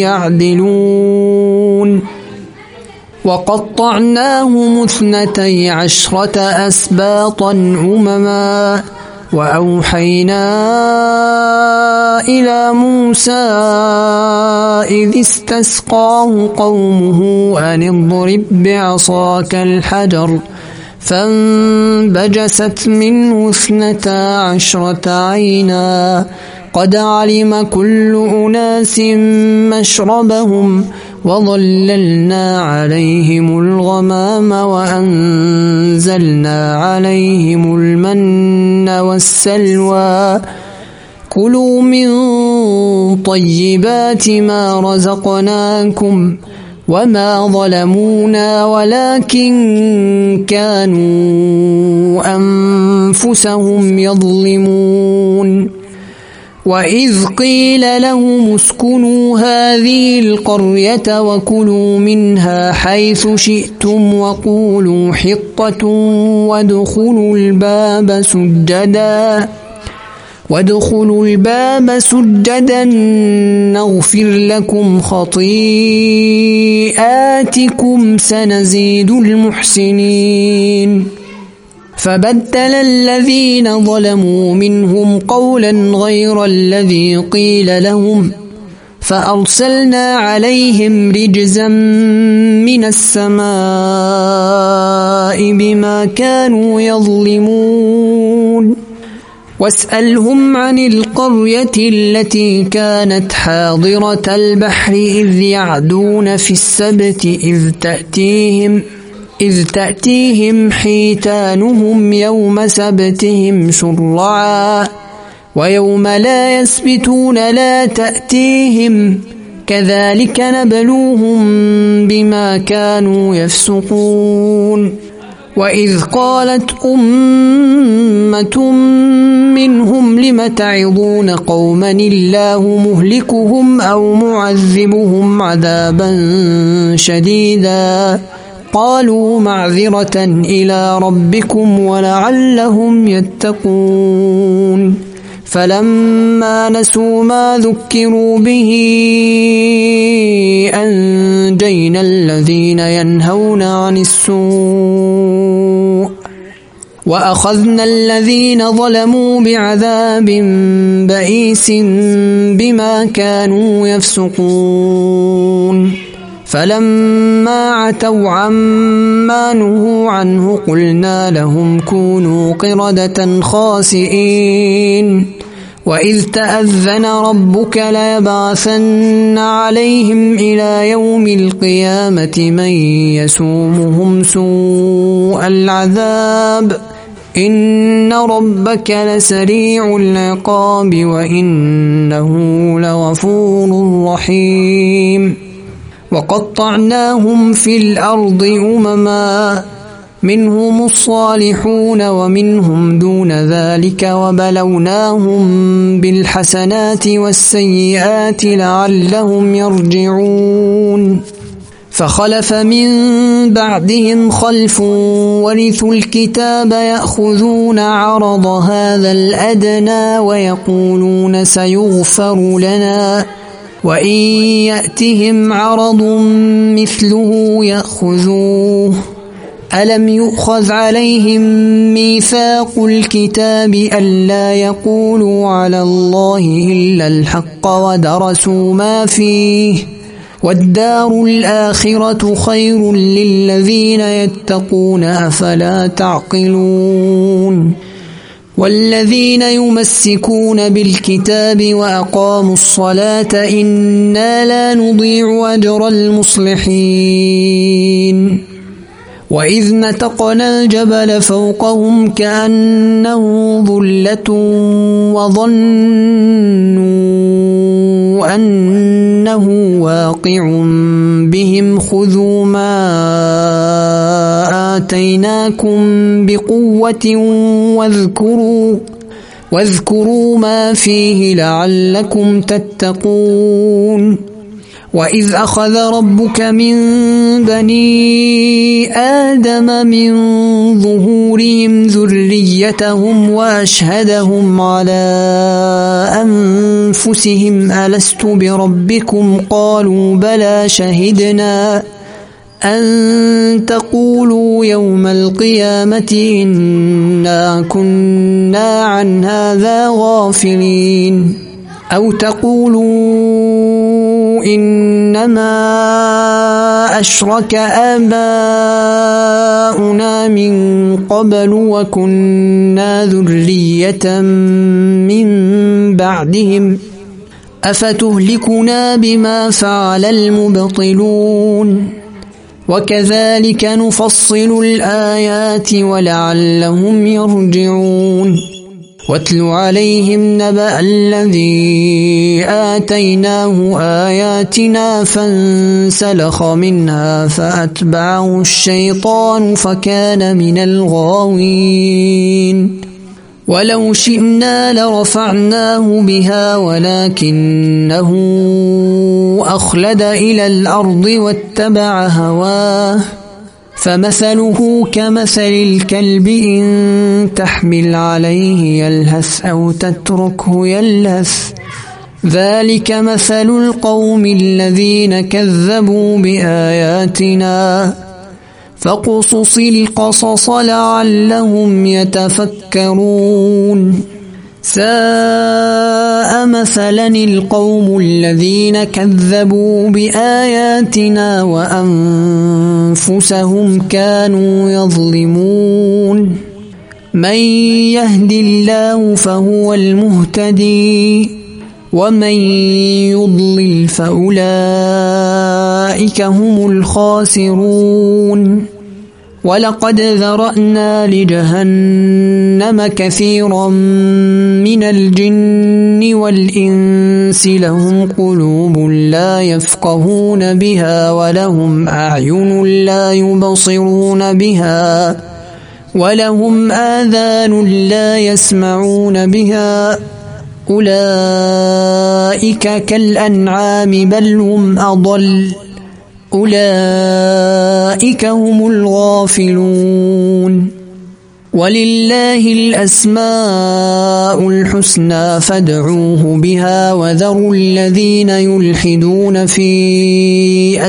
يعدلون وقطعناهم 12 أسباطا أمما وأوحينا إلى موسى إذ استسقاه قومه أن اضرب بعصاك الحجر فانبجست منه 12 عينا قد علم كل أناس مشربهم وظللنا عليهم الغمام وأنزلنا عليهم المن والسلوى كلوا من طيبات ما رزقناكم وما ظلمونا ولكن كانوا أنفسهم يظلمون وإذ قيل لهم اسكنوا هذه القرية وكلوا منها حيث شئتم وقولوا حطة وادخلوا الباب سجدا نغفر لكم خطيئاتكم سنزيد المحسنين فبدل الذين ظلموا منهم قولا غير الذي قيل لهم فأرسلنا عليهم رجزا من السماء بما كانوا يظلمون واسألهم عن القرية التي كانت حاضرة البحر إذ يعدون في السبت إذ تأتيهم حيتانهم يوم سبتهم شرعا ويوم لا يسبتون لا تأتيهم كذلك نبلوهم بما كانوا يفسقون وإذ قالت أمة منهم لم تعظون قوما الله مهلكهم أو معذبهم عذابا شديدا قالوا معذرة إلى ربكم ولعلهم يتقون فلما نسوا ما ذكروا به أنجينا الذين ينهون عن السوء وأخذنا الذين ظلموا بعذاب بئيس بما كانوا يفسقون فلما عتوا عما نهوا عنه قلنا لهم كونوا قردة خاسئين وإذ تأذن ربك ليبعثن عليهم إلى يوم القيامة من يسومهم سوء العذاب إن ربك لسريع العقاب وإنه لغفور رحيم وقطعناهم في الأرض أمما منهم الصالحون ومنهم دون ذلك وبلوناهم بالحسنات والسيئات لعلهم يرجعون فخلف من بعدهم خلف ورثوا الكتاب يأخذون عرض هذا الأدنى ويقولون سيغفر لنا وإن يأتهم عرض مثله يأخذوه ألم يؤخذ عليهم ميثاق الكتاب ألا يقولوا على الله إلا الحق ودرسوا ما فيه والدار الآخرة خير للذين يتقون أفلا تعقلون والذين يمسكون بالكتاب وأقاموا الصلاة إنا لا نضيع أجر المصلحين وإذ نتقنا الجبل فوقهم كأنه ظلة وظنوا أنه واقع بهم خذوا ما آتيناكم بقوة واذكروا ما فيه لعلكم تتقون وإذ أخذ ربك من بني آدم من ظهورهم ذريتهم وأشهدهم على أنفسهم ألست بربكم قالوا بلى شهدنا أن تقولوا يوم القيامة إنا كنا عن هذا غافلين أو تقولوا إنما أشرك آباؤنا من قبل وكنا ذرية من بعدهم أفتهلكنا بما فعل المبطلون وكذلك نفصل الآيات ولعلهم يرجعون واتل عليهم نبأ الذي آتيناه آياتنا فانسلخ منها فأتبعه الشيطان فكان من الغاوين ولو شئنا لرفعناه بها ولكنه أخلد إلى الأرض واتبع هواه فمثله كمثل الكلب إن تحمل عليه يلهث أو تتركه يلهث ذلك مثل القوم الذين كذبوا بآياتنا فاقصص القصص لعلهم يتفكرون ساء مثلا القوم الذين كذبوا بآياتنا وأنفسهم كانوا يظلمون من يهد الله فهو المهتدي ومن يضلل فأولئك هم الخاسرون ولقد ذرأنا لجهنم كثيرا من الجن والإنس لهم قلوب لا يفقهون بها ولهم أعين لا يبصرون بها ولهم آذان لا يسمعون بها أولئك كالأنعام بل هم أضل أولئك هم الغافلون ولله الأسماء الحسنى فادعوه بها وذروا الذين يلحدون في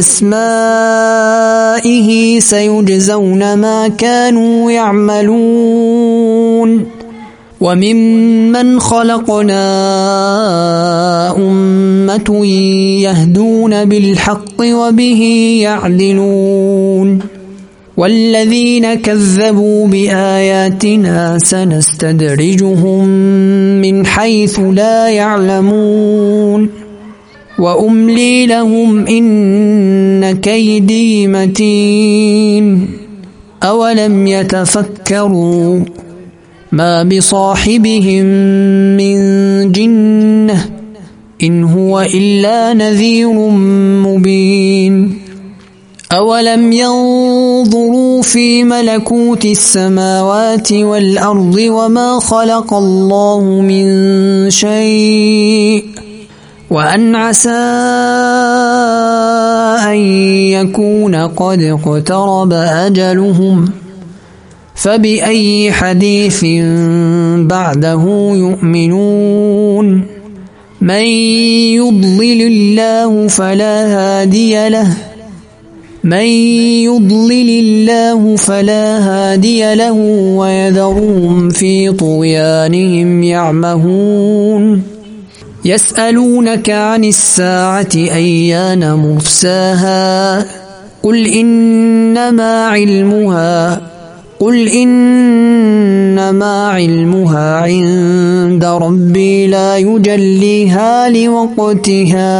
أسمائه سيجزون ما كانوا يعملون وممن خلقنا أمة يهدون بالحق وبه يعدلون والذين كذبوا بآياتنا سنستدرجهم من حيث لا يعلمون وأملي لهم إن كيدي متين أولم يتفكروا ما بصاحبهم من جنة إن هو إلا نذير مبين أولم ينظروا في ملكوت السماوات والأرض وما خلق الله من شيء وأن عسى أن يكون قد اقترب أجلهم فبأي حديث بعده يؤمنون من يضلل الله فلا هادي له ويذرهم في طغيانهم يعمهون يسألونك عن الساعة أيان مرساها قل إنما علمها عند ربي لا يجليها لوقتها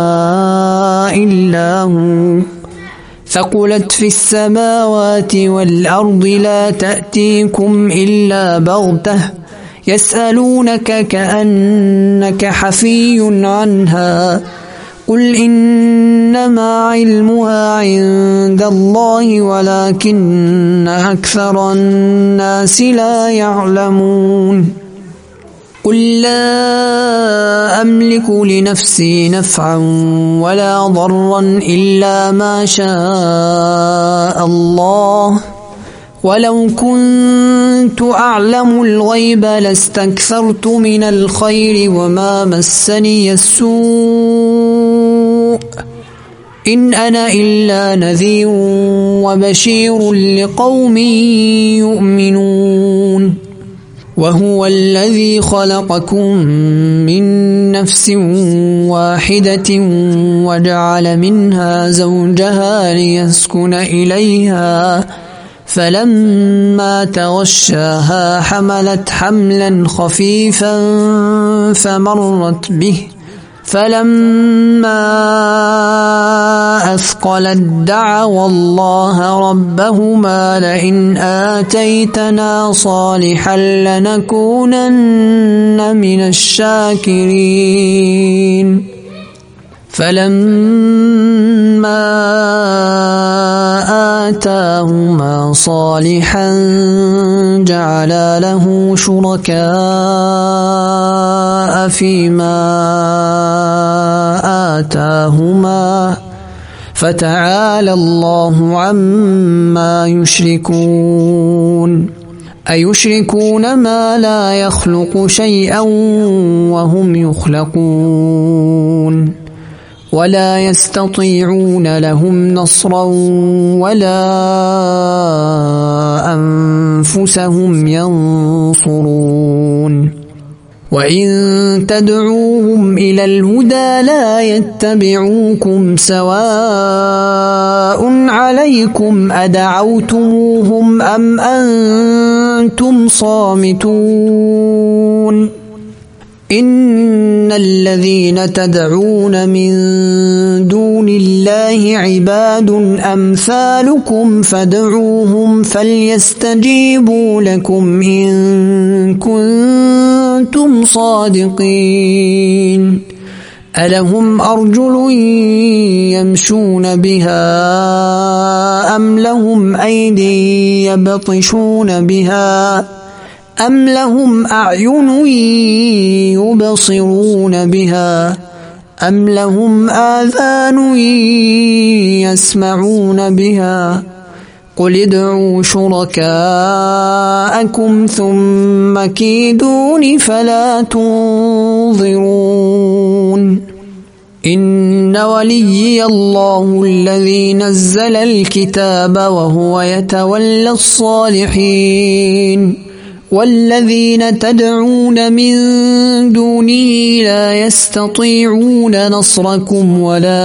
إلا هو ثقلت في السماوات والأرض لا تأتيكم إلا بغتة يسألونك كأنك حفي عنها قل إنما علمها عند الله ولكن أكثر الناس لا يعلمون قل لا أملك لنفسي نفعا ولا ضرا إلا ما شاء الله ولو كنت أعلم الغيب لاستكثرت من الخير وما مسني السوء إن أنا إلا نذير وبشير لقوم يؤمنون وهو الذي خلقكم من نفس واحدة وجعل منها زوجها ليسكن إليها فلما تغشاها حملت حملا خفيفا فمرت به فلما أثقلت دعوا الله ربهما لئن آتيتنا صالحا لنكونن من الشاكرين فلما آتاهما صالحا جعلا له شركاء فيما آتاهما فتعالى الله عما يشركون أيشركون ما لا يخلق شيئا وهم يخلقون ولا يستطيعون لهم نصرا ولا أنفسهم ينصرون وإن تدعوهم إلى الهدى لا يتبعوكم سواء عليكم أدعوتموهم أم أنتم صامتون إن الذين تدعون من دون الله عباد أمثالكم فادعوهم فليستجيبوا لكم إن كنتم صادقين ألهم أرجل يمشون بها أم لهم أيدي يبطشون بها أم لهم أعين يبصرون بها أم لهم آذان يسمعون بها قل ادعوا شركاءكم ثم كيدون فلا تنظرون إن وليي الله الذي نزل الكتاب وهو يتولى الصالحين والذين تدعون من دونه لا يستطيعون نصركم ولا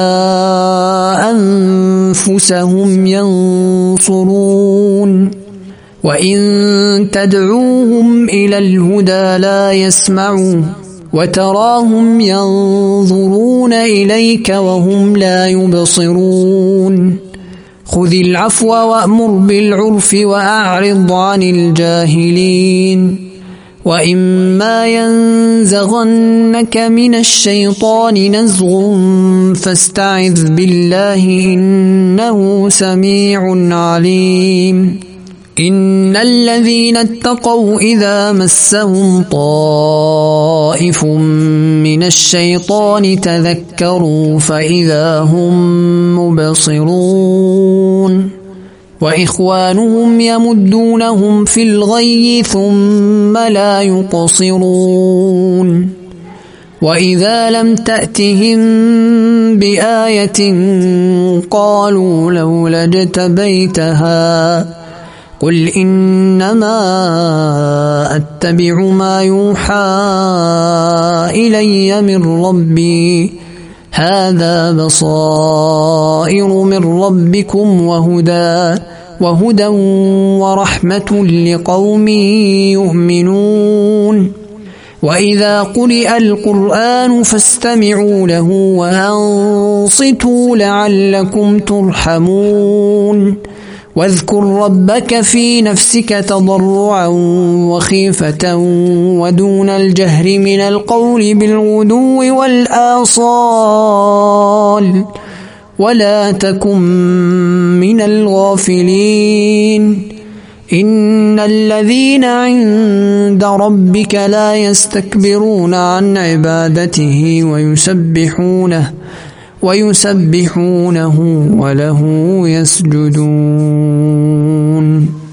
أنفسهم ينصرون وإن تدعوهم إلى الهدى لا يسمعوا وتراهم ينظرون إليك وهم لا يبصرون خذ العفو وأمر بالعرف وأعرض عن الجاهلين وإما ينزغنك من الشيطان نزغ فاستعذ بالله إنه سميع عليم إن الذين اتقوا إذا مسهم طائف من الشيطان تذكروا فإذا هم مبصرون وإخوانهم يمدونهم في الغي ثم لا يقصرون وإذا لم تأتهم بآية قالوا لولا اجتبيتها قل إنما أتبع ما يوحى إلي من ربي هذا بصائر من ربكم وهدى ورحمة لقوم يؤمنون وإذا قرئ القرآن فاستمعوا له وأنصتوا لعلكم ترحمون واذكر ربك في نفسك تضرعا وخيفة ودون الجهر من القول بالغدو والآصال ولا تكن من الغافلين إن الذين عند ربك لا يستكبرون عن عبادته ويسبحونه وله يسجدون